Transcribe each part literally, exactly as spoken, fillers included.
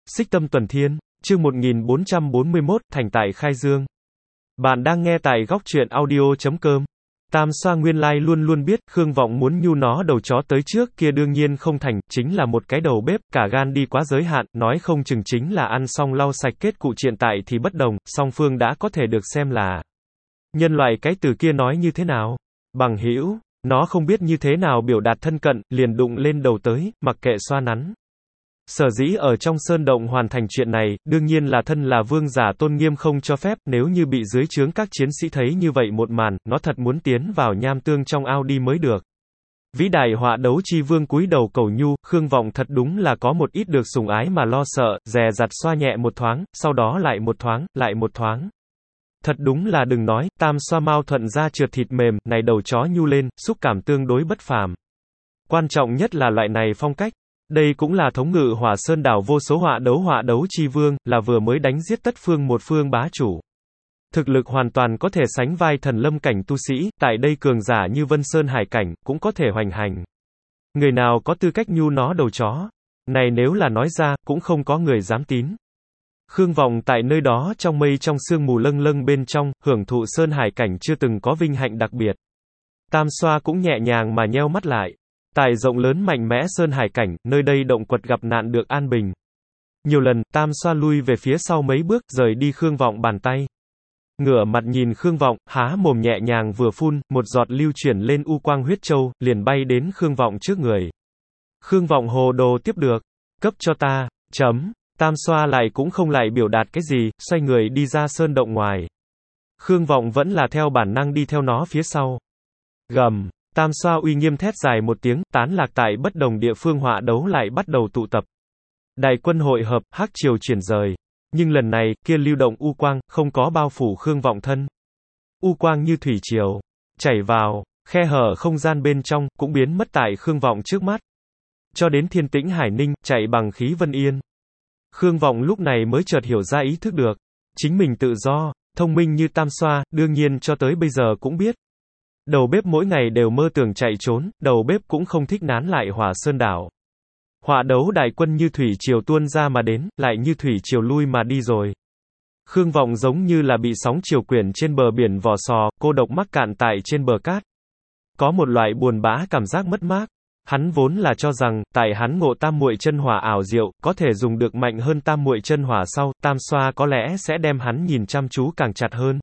Xích Tâm Tuần Thiên, chương một nghìn bốn trăm bốn mươi mốt, thành tại Khai Dương. Bạn đang nghe tại góc truyện audio chấm com. Tam Xoa nguyên lai luôn luôn biết, Khương Vọng muốn nhu nó đầu chó tới trước kia đương nhiên không thành, chính là một cái đầu bếp, cả gan đi quá giới hạn, nói không chừng chính là ăn xong lau sạch kết cụ hiện tại thì bất đồng, song phương đã có thể được xem là nhân loại cái từ kia nói như thế nào? Bằng hữu, nó không biết như thế nào biểu đạt thân cận, liền đụng lên đầu tới, mặc kệ xoa nắn. Sở dĩ ở trong sơn động hoàn thành chuyện này, đương nhiên là thân là vương giả tôn nghiêm không cho phép, nếu như bị dưới trướng các chiến sĩ thấy như vậy một màn, nó thật muốn tiến vào nham tương trong ao đi mới được. Vĩ đại họa đấu chi vương cúi đầu cầu nhu, Khương Vọng thật đúng là có một ít được sủng ái mà lo sợ, dè dặt xoa nhẹ một thoáng, sau đó lại một thoáng, lại một thoáng. Thật đúng là đừng nói, Tam Xoa mau thuận ra trượt thịt mềm, này đầu chó nhu lên, xúc cảm tương đối bất phàm. Quan trọng nhất là loại này phong cách. Đây cũng là thống ngự Hỏa Sơn đảo vô số họa đấu họa đấu chi vương, là vừa mới đánh giết tất phương một phương bá chủ. Thực lực hoàn toàn có thể sánh vai thần lâm cảnh tu sĩ, tại đây cường giả như Vân Sơn Hải cảnh, cũng có thể hoành hành. Người nào có tư cách nhu nó đầu chó? Này nếu là nói ra, cũng không có người dám tín. Khương Vọng tại nơi đó trong mây trong sương mù lâng lâng bên trong, hưởng thụ Sơn Hải cảnh chưa từng có vinh hạnh đặc biệt. Tam Xoa cũng nhẹ nhàng mà nheo mắt lại. Tại rộng lớn mạnh mẽ Sơn Hải cảnh, nơi đây động quật gặp nạn được an bình. Nhiều lần, Tam Xoa lui về phía sau mấy bước, rời đi Khương Vọng bàn tay. Ngửa mặt nhìn Khương Vọng, há mồm nhẹ nhàng vừa phun, một giọt lưu chuyển lên u quang huyết châu, liền bay đến Khương Vọng trước người. Khương Vọng hồ đồ tiếp được. Cấp cho ta. Chấm. Tam Xoa lại cũng không lại biểu đạt cái gì, xoay người đi ra sơn động ngoài. Khương Vọng vẫn là theo bản năng đi theo nó phía sau. Gầm. Tam Xoa uy nghiêm thét dài một tiếng, tán lạc tại bất đồng địa phương họa đấu lại bắt đầu tụ tập. Đại quân hội hợp, hắc triều chuyển rời. Nhưng lần này, kia lưu động u quang, không có bao phủ Khương Vọng thân. U quang như thủy triều, chảy vào, khe hở không gian bên trong, cũng biến mất tại Khương Vọng trước mắt. Cho đến thiên tĩnh hải ninh, chạy bằng khí vân yên. Khương Vọng lúc này mới chợt hiểu ra ý thức được. Chính mình tự do, thông minh như Tam Xoa, đương nhiên cho tới bây giờ cũng biết. Đầu bếp mỗi ngày đều mơ tưởng chạy trốn, đầu bếp cũng không thích nán lại Hỏa Sơn đảo. Họa đấu đại quân như thủy triều tuôn ra mà đến, lại như thủy triều lui mà đi rồi. Khương Vọng giống như là bị sóng triều quyển trên bờ biển vò sò, cô độc mắc cạn tại trên bờ cát. Có một loại buồn bã cảm giác mất mát. Hắn vốn là cho rằng, tại hắn ngộ tam muội chân hỏa ảo diệu, có thể dùng được mạnh hơn tam muội chân hỏa sau, Tam Xoa có lẽ sẽ đem hắn nhìn chăm chú càng chặt hơn.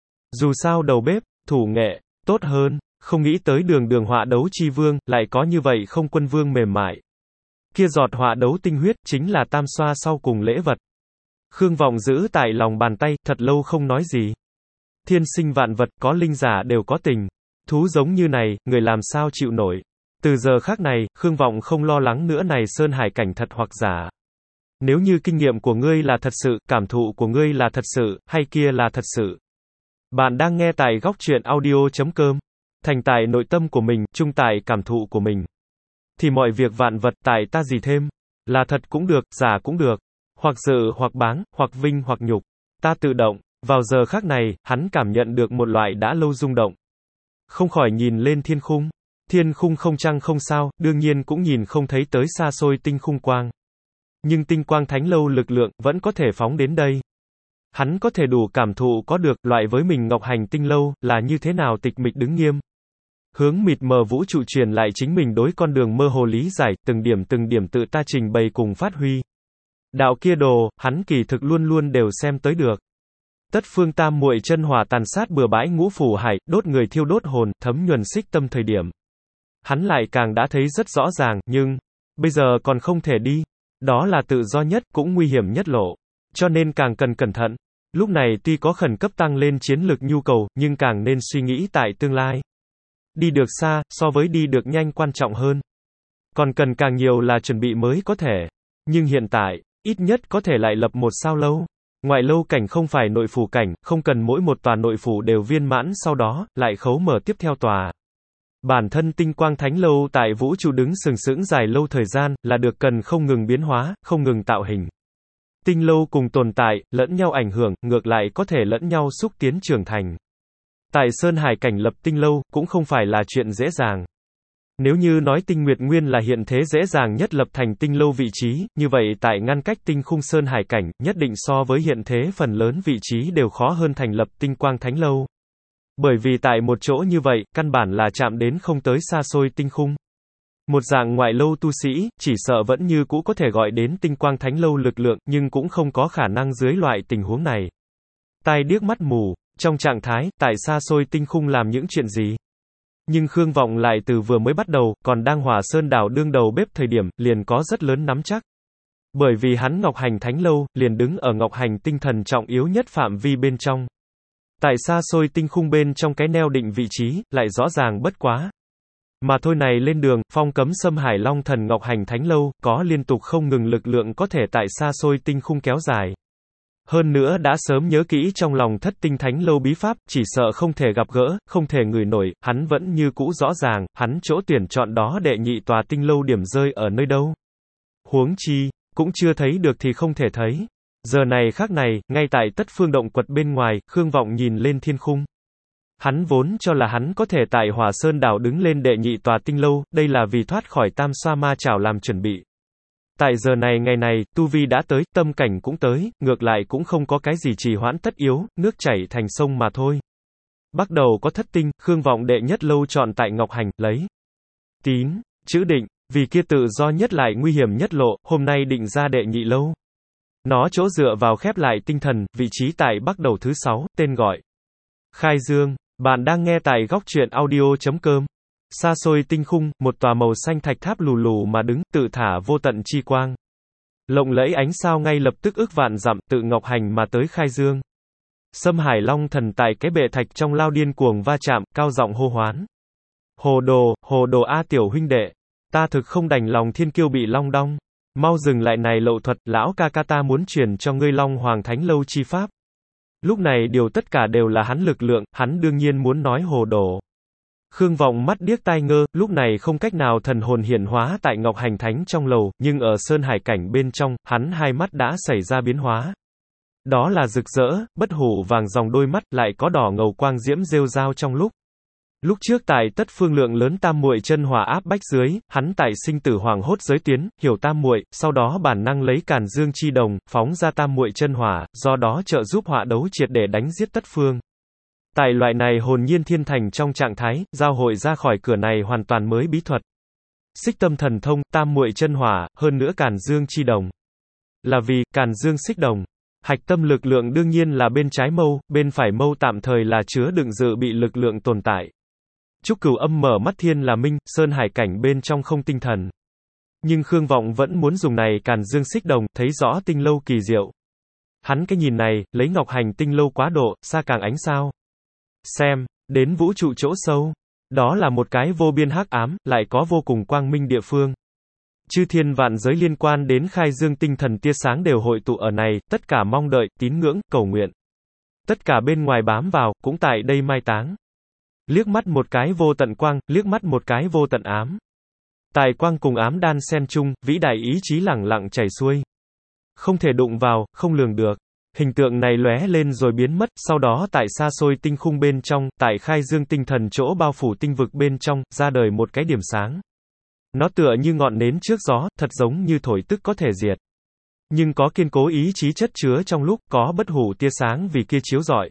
Dù sao đầu bếp, thủ nghệ tốt hơn, không nghĩ tới đường đường họa đấu chi vương, lại có như vậy không quân vương mềm mại. Kia giọt họa đấu tinh huyết, chính là Tam Xoa sau cùng lễ vật. Khương Vọng giữ tại lòng bàn tay, thật lâu không nói gì. Thiên sinh vạn vật, có linh giả đều có tình. Thú giống như này, người làm sao chịu nổi. Từ giờ khác này, Khương Vọng không lo lắng nữa này Sơn Hải cảnh thật hoặc giả. Nếu như kinh nghiệm của ngươi là thật sự, cảm thụ của ngươi là thật sự, hay kia là thật sự. Bạn đang nghe tại góc truyện audio chấm com. Thành tại nội tâm của mình, trung tại cảm thụ của mình. Thì mọi việc vạn vật tại ta gì thêm. Là thật cũng được, giả cũng được. Hoặc dự hoặc báng, hoặc vinh hoặc nhục. Ta tự động. Vào giờ khắc này, hắn cảm nhận được một loại đã lâu rung động. Không khỏi nhìn lên thiên khung. Thiên khung không trăng không sao, đương nhiên cũng nhìn không thấy tới xa xôi tinh khung quang. Nhưng tinh quang thánh lâu lực lượng, vẫn có thể phóng đến đây. Hắn có thể đủ cảm thụ có được, loại với mình Ngọc Hành Tinh lâu, là như thế nào tịch mịch đứng nghiêm. Hướng mịt mờ vũ trụ truyền lại chính mình đối con đường mơ hồ lý giải, từng điểm từng điểm tự ta trình bày cùng phát huy. Đạo kia đồ, hắn kỳ thực luôn luôn đều xem tới được. Tất phương tam muội chân hỏa tàn sát bừa bãi ngũ phủ hải, đốt người thiêu đốt hồn, thấm nhuần xích tâm thời điểm. Hắn lại càng đã thấy rất rõ ràng, nhưng, bây giờ còn không thể đi. Đó là tự do nhất, cũng nguy hiểm nhất lộ. Cho nên càng cần cẩn thận. Lúc này tuy có khẩn cấp tăng lên chiến lược nhu cầu, nhưng càng nên suy nghĩ tại tương lai. Đi được xa, so với đi được nhanh quan trọng hơn. Còn cần càng nhiều là chuẩn bị mới có thể. Nhưng hiện tại, ít nhất có thể lại lập một sao lâu. Ngoại lâu cảnh không phải nội phủ cảnh, không cần mỗi một tòa nội phủ đều viên mãn sau đó, lại khấu mở tiếp theo tòa. Bản thân tinh quang thánh lâu tại vũ trụ đứng sừng sững dài lâu thời gian, là được cần không ngừng biến hóa, không ngừng tạo hình. Tinh lâu cùng tồn tại, lẫn nhau ảnh hưởng, ngược lại có thể lẫn nhau xúc tiến trưởng thành. Tại Sơn Hải cảnh lập tinh lâu, cũng không phải là chuyện dễ dàng. Nếu như nói tinh nguyệt nguyên là hiện thế dễ dàng nhất lập thành tinh lâu vị trí, như vậy tại ngăn cách tinh khung sơn hải cảnh, nhất định so với hiện thế phần lớn vị trí đều khó hơn thành lập tinh quang thánh lâu. Bởi vì tại một chỗ như vậy, căn bản là chạm đến không tới xa xôi tinh khung. Một dạng ngoại lâu tu sĩ, chỉ sợ vẫn như cũ có thể gọi đến tinh quang thánh lâu lực lượng, nhưng cũng không có khả năng dưới loại tình huống này. Tai điếc mắt mù, trong trạng thái, tại xa xôi tinh khung làm những chuyện gì? Nhưng Khương Vọng lại từ vừa mới bắt đầu, còn đang Hỏa Sơn đảo đương đầu bếp thời điểm, liền có rất lớn nắm chắc. Bởi vì hắn Ngọc Hành Thánh Lâu, liền đứng ở Ngọc Hành tinh thần trọng yếu nhất phạm vi bên trong. Tại xa xôi tinh khung bên trong cái neo định vị trí, lại rõ ràng bất quá. Mà thôi này lên đường, phong cấm xâm hải long thần Ngọc Hành Thánh Lâu, có liên tục không ngừng lực lượng có thể tại xa xôi tinh khung kéo dài. Hơn nữa đã sớm nhớ kỹ trong lòng thất tinh thánh lâu bí pháp, chỉ sợ không thể gặp gỡ, không thể ngửi nổi, hắn vẫn như cũ rõ ràng, hắn chỗ tuyển chọn đó đệ nhị tòa tinh lâu điểm rơi ở nơi đâu. Huống chi, cũng chưa thấy được thì không thể thấy. Giờ này khác này, ngay tại tất phương động quật bên ngoài, Khương Vọng nhìn lên thiên khung. Hắn vốn cho là hắn có thể tại Hỏa Sơn đảo đứng lên đệ nhị tòa tinh lâu, đây là vì thoát khỏi tam xoa ma chảo làm chuẩn bị. Tại giờ này ngày này, tu vi đã tới, tâm cảnh cũng tới, ngược lại cũng không có cái gì trì hoãn tất yếu, nước chảy thành sông mà thôi. Bắt đầu có thất tinh, Khương Vọng đệ nhất lâu chọn tại Ngọc Hành, lấy tín, chữ định, vì kia tự do nhất lại nguy hiểm nhất lộ, hôm nay định ra đệ nhị lâu. Nó chỗ dựa vào khép lại tinh thần, vị trí tại bắt đầu thứ sáu, tên gọi Khai Dương. Bạn đang nghe tại góc truyện audio chấm com. Xa xôi tinh khung, một tòa màu xanh thạch tháp lù lù mà đứng, tự thả vô tận chi quang. Lộng lẫy ánh sao ngay lập tức ức vạn dặm, tự Ngọc Hành mà tới Khai Dương. Xâm Hải Long thần tại cái bệ thạch trong lao điên cuồng va chạm, cao giọng hô hoán. Hồ đồ, hồ đồ a tiểu huynh đệ, ta thực không đành lòng thiên kiêu bị long đong. Mau dừng lại này lậu thuật, lão ca ca ta muốn truyền cho ngươi Long Hoàng Thánh Lâu chi pháp. Lúc này điều tất cả đều là hắn lực lượng, hắn đương nhiên muốn nói hồ đồ. Khương Vọng mắt điếc tai ngơ, lúc này không cách nào thần hồn hiển hóa tại Ngọc Hành Thánh trong lầu, nhưng ở Sơn Hải cảnh bên trong, hắn hai mắt đã xảy ra biến hóa. Đó là rực rỡ, bất hủ vàng dòng đôi mắt, lại có đỏ ngầu quang diễm rêu rao trong lúc. Lúc trước tại tất phương lượng lớn tam muội chân hỏa áp bách dưới, hắn tại sinh tử hoàng hốt giới tiến, hiểu tam muội, sau đó bản năng lấy càn dương chi đồng, phóng ra tam muội chân hỏa, do đó trợ giúp hỏa đấu triệt để đánh giết tất phương. Tại loại này hồn nhiên thiên thành trong trạng thái, giao hội ra khỏi cửa này hoàn toàn mới bí thuật. Xích tâm thần thông, tam muội chân hỏa, hơn nữa càn dương chi đồng. Là vì, càn dương xích đồng. Hạch tâm lực lượng đương nhiên là bên trái mâu, bên phải mâu tạm thời là chứa đựng dự bị lực lượng tồn tại. Trúc Cửu Âm mở mắt thiên là minh, Sơn Hải cảnh bên trong không tinh thần. Nhưng Khương Vọng vẫn muốn dùng này càn dương xích đồng, thấy rõ tinh lâu kỳ diệu. Hắn cái nhìn này, lấy Ngọc Hành tinh lâu quá độ, xa càng ánh sao. Xem, đến vũ trụ chỗ sâu. Đó là một cái vô biên hắc ám, lại có vô cùng quang minh địa phương. Chư thiên vạn giới liên quan đến Khai Dương tinh thần tia sáng đều hội tụ ở này, tất cả mong đợi, tín ngưỡng, cầu nguyện. Tất cả bên ngoài bám vào, cũng tại đây mai táng. Liếc mắt một cái vô tận quang, liếc mắt một cái vô tận ám. Tài quang cùng ám đan xen chung, vĩ đại ý chí lẳng lặng chảy xuôi. Không thể đụng vào, không lường được. Hình tượng này lóe lên rồi biến mất, sau đó tại xa xôi tinh khung bên trong, tại Khai Dương tinh thần chỗ bao phủ tinh vực bên trong, ra đời một cái điểm sáng. Nó tựa như ngọn nến trước gió, thật giống như thổi tức có thể diệt. Nhưng có kiên cố ý chí chất chứa trong lúc, có bất hủ tia sáng vì kia chiếu rọi.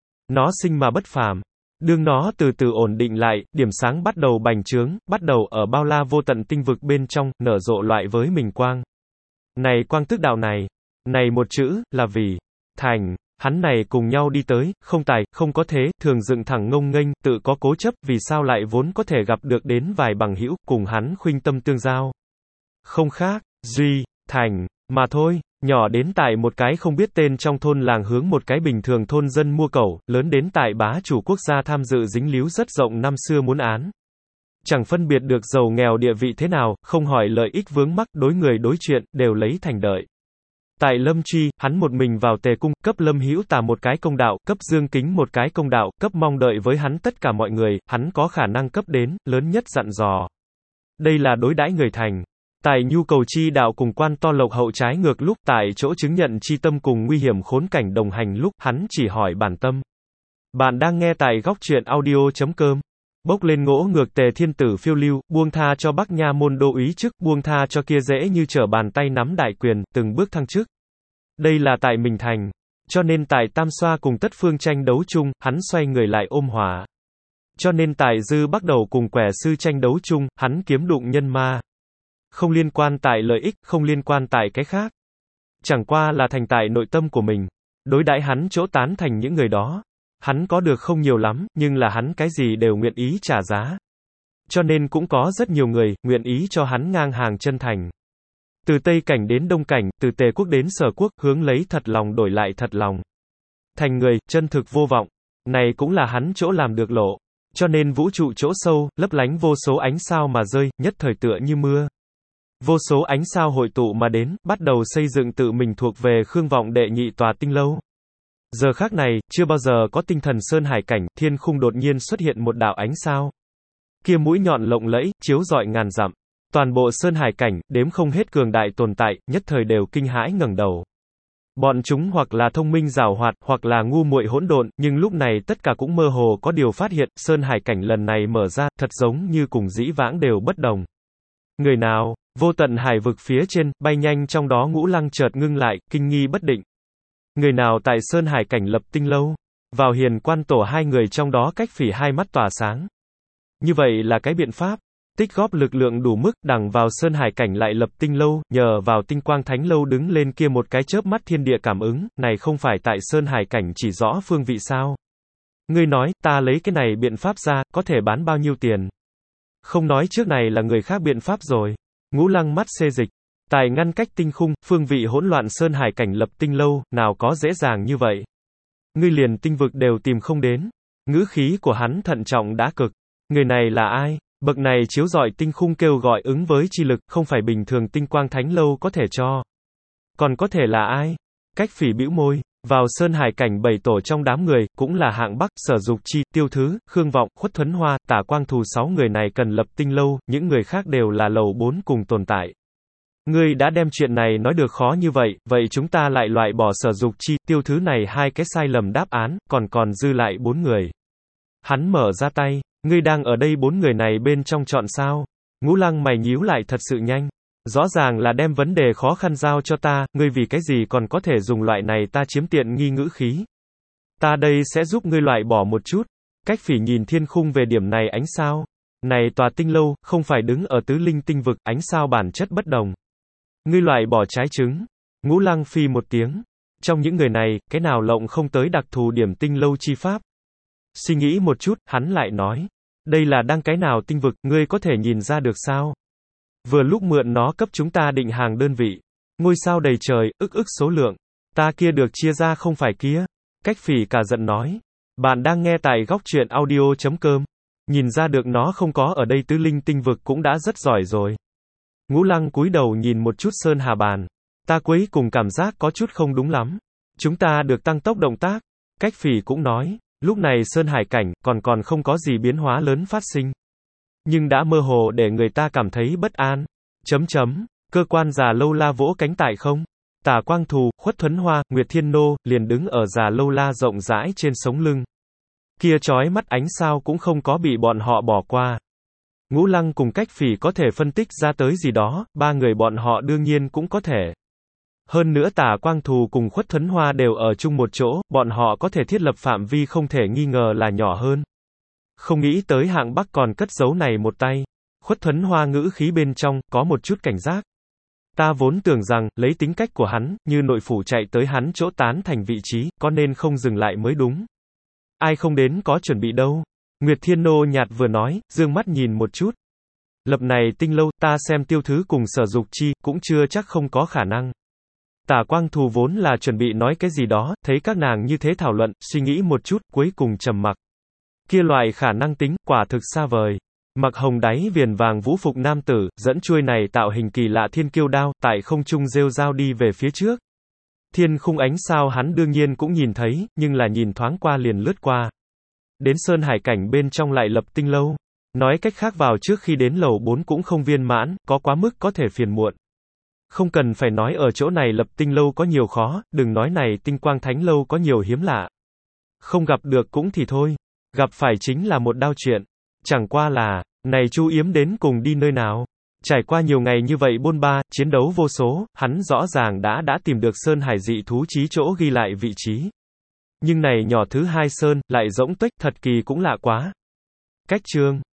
Nó sinh mà bất phàm. Đương nó từ từ ổn định lại, điểm sáng bắt đầu bành trướng, bắt đầu ở bao la vô tận tinh vực bên trong, nở rộ loại với mình quang. Này quang tức đạo này, này một chữ, là vì, thành, hắn này cùng nhau đi tới, không tài, không có thế, thường dựng thẳng ngông nghênh, tự có cố chấp, vì sao lại vốn có thể gặp được đến vài bằng hữu, cùng hắn khuynh tâm tương giao. Không khác, duy, thành, mà thôi. Nhỏ đến tại một cái không biết tên trong thôn làng hướng một cái bình thường thôn dân mua cẩu, lớn đến tại bá chủ quốc gia tham dự dính líu rất rộng năm xưa muốn án. Chẳng phân biệt được giàu nghèo địa vị thế nào, không hỏi lợi ích vướng mắc, đối người đối chuyện, đều lấy thành đợi. Tại Lâm Truy, hắn một mình vào Tề cung, cấp Lâm Hữu Tà một cái công đạo, cấp Dương Kính một cái công đạo, cấp mong đợi với hắn tất cả mọi người, hắn có khả năng cấp đến, lớn nhất dặn dò. Đây là đối đãi người thành. Tại nhu cầu chi đạo cùng quan to lộc hậu trái ngược lúc, tại chỗ chứng nhận chi tâm cùng nguy hiểm khốn cảnh đồng hành lúc, hắn chỉ hỏi bản tâm. Bạn đang nghe tại góc truyện audio chấm com. Bốc lên ngỗ ngược Tề Thiên Tử phiêu lưu, buông tha cho Bắc Nha môn đô úy chức, buông tha cho kia dễ như trở bàn tay nắm đại quyền, từng bước thăng chức. Đây là tại mình thành. Cho nên tại Tam Xoa cùng Tất Phương tranh đấu chung, hắn xoay người lại ôm hòa. Cho nên tại Dư Bắc Đầu cùng Quẻ Sư tranh đấu chung, hắn kiếm đụng nhân ma. Không liên quan tại lợi ích, không liên quan tại cái khác. Chẳng qua là thành tại nội tâm của mình. Đối đãi hắn chỗ tán thành những người đó. Hắn có được không nhiều lắm, nhưng là hắn cái gì đều nguyện ý trả giá. Cho nên cũng có rất nhiều người, nguyện ý cho hắn ngang hàng chân thành. Từ Tây Cảnh đến Đông Cảnh, từ Tề Quốc đến Sở Quốc, hướng lấy thật lòng đổi lại thật lòng. Thành người, chân thực vô vọng. Này cũng là hắn chỗ làm được lộ. Cho nên vũ trụ chỗ sâu, lấp lánh vô số ánh sao mà rơi, nhất thời tựa như mưa. Vô số ánh sao hội tụ mà đến, bắt đầu xây dựng tự mình thuộc về Khương Vọng đệ nhị tòa tinh lâu. Giờ khác này, chưa bao giờ có tinh thần sơn hải cảnh, thiên khung đột nhiên xuất hiện một đạo ánh sao. Kia mũi nhọn lộng lẫy, chiếu rọi ngàn dặm. Toàn bộ sơn hải cảnh, đếm không hết cường đại tồn tại, nhất thời đều kinh hãi ngẩng đầu. Bọn chúng hoặc là thông minh giàu hoạt, hoặc là ngu muội hỗn độn, nhưng lúc này tất cả cũng mơ hồ có điều phát hiện, sơn hải cảnh lần này mở ra, thật giống như cùng dĩ vãng đều bất đồng. Người nào? Vô tận hải vực phía trên, bay nhanh trong đó Ngũ Lăng chợt ngưng lại, kinh nghi bất định. Người nào tại sơn hải cảnh lập tinh lâu? Vào Hiền Quan tổ hai người trong đó Cách Phỉ hai mắt tỏa sáng. Như vậy là cái biện pháp. Tích góp lực lượng đủ mức, đằng vào sơn hải cảnh lại lập tinh lâu, nhờ vào tinh quang thánh lâu đứng lên kia một cái chớp mắt thiên địa cảm ứng, này không phải tại sơn hải cảnh chỉ rõ phương vị sao? Ngươi nói, ta lấy cái này biện pháp ra, có thể bán bao nhiêu tiền? Không nói trước này là người khác biện pháp rồi. Ngũ Lăng mắt xê dịch. Tài ngăn cách tinh khung, phương vị hỗn loạn sơn hải cảnh lập tinh lâu, nào có dễ dàng như vậy. Ngươi liền tinh vực đều tìm không đến. Ngữ khí của hắn thận trọng đã cực. Người này là ai? Bậc này chiếu rọi tinh khung kêu gọi ứng với chi lực, không phải bình thường tinh quang thánh lâu có thể cho. Còn có thể là ai? Cách Phỉ bĩu môi. Vào sơn hải cảnh bảy tổ trong đám người, cũng là hạng Bắc, Sở Dục Chi, Tiêu Thứ, Khương Vọng, Khuất Thuấn Hoa, Tả Quang Thù sáu người này cần lập tinh lâu, những người khác đều là lầu bốn cùng tồn tại. Ngươi đã đem chuyện này nói được khó như vậy, vậy chúng ta lại loại bỏ Sở Dục Chi, Tiêu Thứ này hai cái sai lầm đáp án, còn còn dư lại bốn người. Hắn mở ra tay, ngươi đang ở đây bốn người này bên trong chọn sao? Ngũ Lăng mày nhíu lại thật sự nhanh. Rõ ràng là đem vấn đề khó khăn giao cho ta, ngươi vì cái gì còn có thể dùng loại này ta chiếm tiện nghi ngữ khí. Ta đây sẽ giúp ngươi loại bỏ một chút. Cách Phỉ nhìn thiên khung về điểm này ánh sao. Này tòa tinh lâu, không phải đứng ở tứ linh tinh vực, ánh sao bản chất bất đồng. Ngươi loại bỏ trái trứng. Ngũ Lăng phi một tiếng. Trong những người này, cái nào lộng không tới đặc thù điểm tinh lâu chi pháp. Suy nghĩ một chút, hắn lại nói. Đây là đang cái nào tinh vực, ngươi có thể nhìn ra được sao? Vừa lúc mượn nó cấp chúng ta định hàng đơn vị. Ngôi sao đầy trời, ức ức số lượng. Ta kia được chia ra không phải kia. Cách Phỉ cả giận nói. Bạn đang nghe tại góc truyện audio chấm com. Nhìn ra được nó không có ở đây tứ linh tinh vực cũng đã rất giỏi rồi. Ngũ Lăng cúi đầu nhìn một chút sơn hà bàn. Ta cuối cùng cảm giác có chút không đúng lắm. Chúng ta được tăng tốc động tác. Cách Phỉ cũng nói. Lúc này sơn hải cảnh, còn còn không có gì biến hóa lớn phát sinh. Nhưng đã mơ hồ để người ta cảm thấy bất an. Chấm chấm, cơ quan già lâu la vỗ cánh tại không. Tả Quang Thù, Khuất Thuấn Hoa, Nguyệt Thiên Nô, liền đứng ở già lâu la rộng rãi trên sống lưng. Kia chói mắt ánh sao cũng không có bị bọn họ bỏ qua. Ngũ Lăng cùng Cách Phỉ có thể phân tích ra tới gì đó, ba người bọn họ đương nhiên cũng có thể. Hơn nữa Tả Quang Thù cùng Khuất Thuấn Hoa đều ở chung một chỗ, bọn họ có thể thiết lập phạm vi không thể nghi ngờ là nhỏ hơn. Không nghĩ tới hạng Bắc còn cất giấu này một tay. Khuất Thuấn Hoa ngữ khí bên trong, có một chút cảnh giác. Ta vốn tưởng rằng, lấy tính cách của hắn, như nội phủ chạy tới hắn chỗ tán thành vị trí, có nên không dừng lại mới đúng. Ai không đến có chuẩn bị đâu. Nguyệt Thiên Nô nhạt vừa nói, dương mắt nhìn một chút. Lập này tinh lâu, ta xem Tiêu Thứ cùng Sở Dục Chi, cũng chưa chắc không có khả năng. Tả Quang Thù vốn là chuẩn bị nói cái gì đó, thấy các nàng như thế thảo luận, suy nghĩ một chút, cuối cùng trầm mặc. Kia loại khả năng tính, quả thực xa vời. Mặc hồng đáy viền vàng vũ phục nam tử, dẫn chuôi này tạo hình kỳ lạ thiên kiêu đao, tại không trung rêu rao đi về phía trước. Thiên khung ánh sao hắn đương nhiên cũng nhìn thấy, nhưng là nhìn thoáng qua liền lướt qua. Đến sơn hải cảnh bên trong lại lập tinh lâu. Nói cách khác vào trước khi đến lầu bốn cũng không viên mãn, có quá mức có thể phiền muộn. Không cần phải nói ở chỗ này lập tinh lâu có nhiều khó, đừng nói này tinh quang thánh lâu có nhiều hiếm lạ. Không gặp được cũng thì thôi. Gặp phải chính là một đao chuyện. Chẳng qua là, này chú Yếm đến cùng đi nơi nào? Trải qua nhiều ngày như vậy bôn ba, chiến đấu vô số, hắn rõ ràng đã đã tìm được Sơn Hải dị thú chí chỗ ghi lại vị trí. Nhưng này nhỏ thứ hai Sơn, lại rỗng tuếch, thật kỳ cũng lạ quá. Cách chương